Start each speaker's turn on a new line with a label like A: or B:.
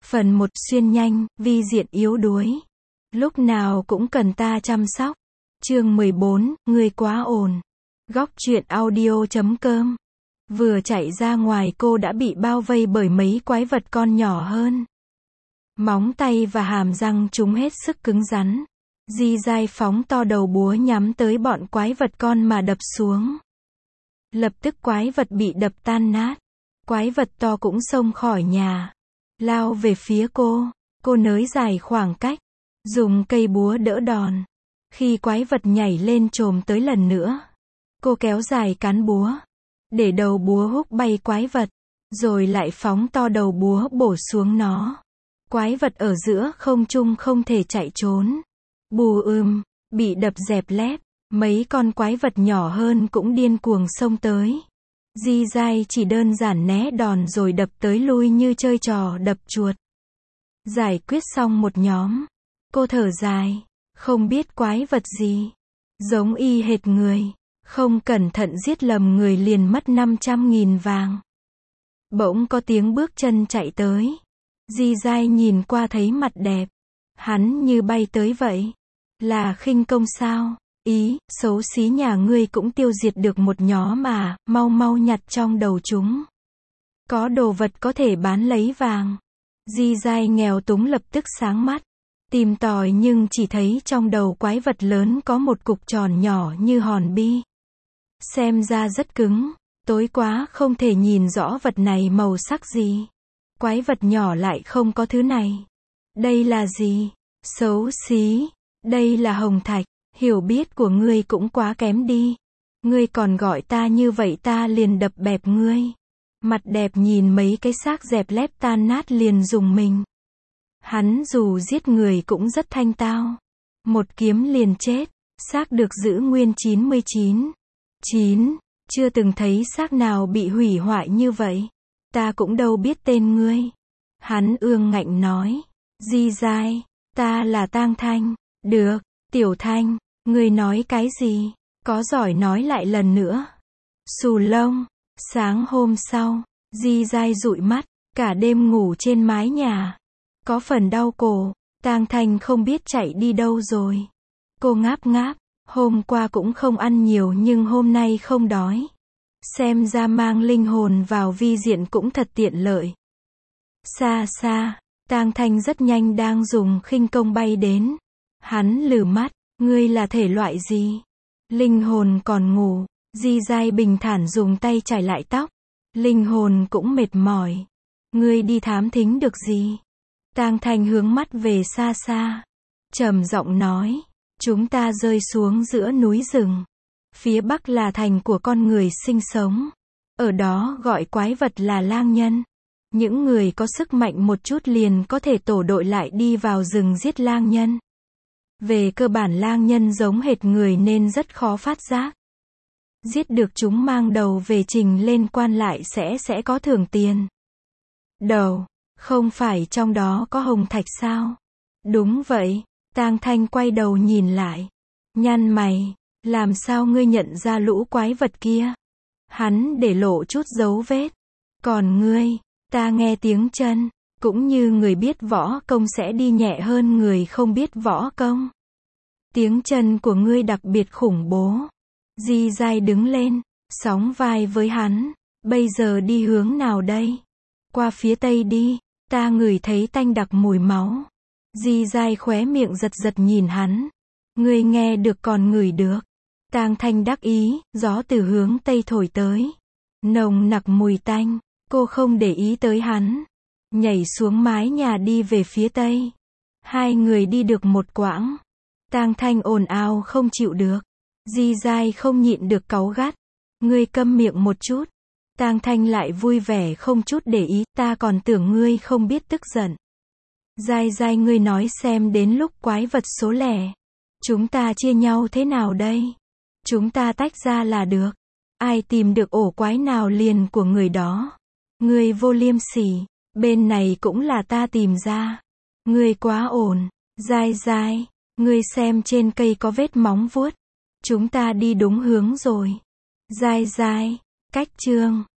A: Phần 1 xuyên nhanh, vi diện yếu đuối. Lúc nào cũng cần ta chăm sóc. Chương 14, ngươi quá ồn. Góc truyện audio.com. Vừa chạy ra ngoài cô đã bị bao vây bởi mấy quái vật con nhỏ hơn. Móng tay và hàm răng chúng hết sức cứng rắn. Di dai phóng to đầu búa nhắm tới bọn quái vật con mà đập xuống. Lập tức quái vật bị đập tan nát. Quái vật to cũng xông khỏi nhà. Lao về phía cô nới dài khoảng cách. Dùng cây búa đỡ đòn. Khi quái vật nhảy lên chồm tới lần nữa, cô kéo dài cán búa. Để đầu búa húc bay quái vật. Rồi lại phóng to đầu búa bổ xuống nó. Quái vật ở giữa không trung không thể chạy trốn. Bù bị đập dẹp lép. Mấy con quái vật nhỏ hơn cũng điên cuồng xông tới. Di dai chỉ đơn giản né đòn rồi đập tới lui như chơi trò đập chuột. Giải quyết xong một nhóm. Cô thở dài. Không biết quái vật gì. Giống y hệt người. Không cẩn thận giết lầm người liền mất 500.000 vàng. Bỗng có tiếng bước chân chạy tới. Di dai nhìn qua thấy mặt đẹp. Hắn như bay tới vậy. Là khinh công sao? Ý, xấu xí nhà ngươi cũng tiêu diệt được một nhóm à, mau mau nhặt trong đầu chúng. Có đồ vật có thể bán lấy vàng. Di dai nghèo túng lập tức sáng mắt. Tìm tòi nhưng chỉ thấy trong đầu quái vật lớn có một cục tròn nhỏ như hòn bi. Xem ra rất cứng, tối quá không thể nhìn rõ vật này màu sắc gì. Quái vật nhỏ lại không có thứ này. Đây là gì? Xấu xí. Đây là hồng thạch. Hiểu biết của ngươi cũng quá kém đi. Ngươi còn gọi ta như vậy ta liền đập bẹp ngươi. Mặt đẹp nhìn mấy cái xác dẹp lép tan nát liền dùng mình. Hắn dù giết người cũng rất thanh tao. Một kiếm liền chết. Xác được giữ nguyên 99. Chưa từng thấy xác nào bị hủy hoại như vậy. Ta cũng đâu biết tên ngươi. Hắn ương ngạnh nói. Di dai, ta là Tang Thanh. Được, Tiểu Thanh. Ngươi nói cái gì? Có giỏi nói lại lần nữa. Xù lông. Sáng hôm sau, Di dai dụi mắt, cả đêm ngủ trên mái nhà. Có phần đau cổ, Tang Thanh không biết chạy đi đâu rồi. Cô ngáp ngáp, hôm qua cũng không ăn nhiều nhưng hôm nay không đói. Xem ra mang linh hồn vào vi diện cũng thật tiện lợi. Xa xa, Tang Thanh rất nhanh đang dùng khinh công bay đến. Hắn lừ mắt. Ngươi là thể loại gì? Linh hồn còn ngủ. Di dai bình thản dùng tay chải lại tóc. Linh hồn cũng mệt mỏi. Ngươi đi thám thính được gì? Tang Thanh hướng mắt về xa xa. Trầm giọng nói. Chúng ta rơi xuống giữa núi rừng. Phía bắc là thành của con người sinh sống. Ở đó gọi quái vật là lang nhân. Những người có sức mạnh một chút liền có thể tổ đội lại đi vào rừng giết lang nhân. Về cơ bản lang nhân giống hệt người nên rất khó phát giác. Giết được chúng mang đầu về trình lên quan lại sẽ có thưởng tiền. Đầu, không phải trong đó có hồng thạch sao? Đúng vậy, Tang Thanh quay đầu nhìn lại. Nhăn mày, làm sao ngươi nhận ra lũ quái vật kia? Hắn để lộ chút dấu vết. Còn ngươi, ta nghe tiếng chân. Cũng như người biết võ công sẽ đi nhẹ hơn người không biết võ công. Tiếng chân của ngươi đặc biệt khủng bố. Di dai đứng lên, sóng vai với hắn. Bây giờ đi hướng nào đây? Qua phía tây đi, ta ngửi thấy tanh đặc mùi máu. Di dai khóe miệng giật giật nhìn hắn. Ngươi nghe được còn ngửi được. Tang Thanh đắc ý, gió từ hướng tây thổi tới. Nồng nặc mùi tanh, cô không để ý tới hắn. Nhảy xuống mái nhà đi về phía tây. Hai người đi được một quãng. Tang Thanh ồn ào không chịu được. Di dai không nhịn được cáu gắt. Ngươi câm miệng một chút. Tang Thanh lại vui vẻ không chút để ý. Ta còn tưởng ngươi không biết tức giận. Dai dai ngươi nói xem đến lúc quái vật số lẻ. Chúng ta chia nhau thế nào đây? Chúng ta tách ra là được. Ai tìm được ổ quái nào liền của người đó. Ngươi vô liêm sỉ. Bên này cũng là ta tìm ra. Ngươi quá ổn. Dai dai. Ngươi xem trên cây có vết móng vuốt. Chúng ta đi đúng hướng rồi. Dai dai. Cách chương.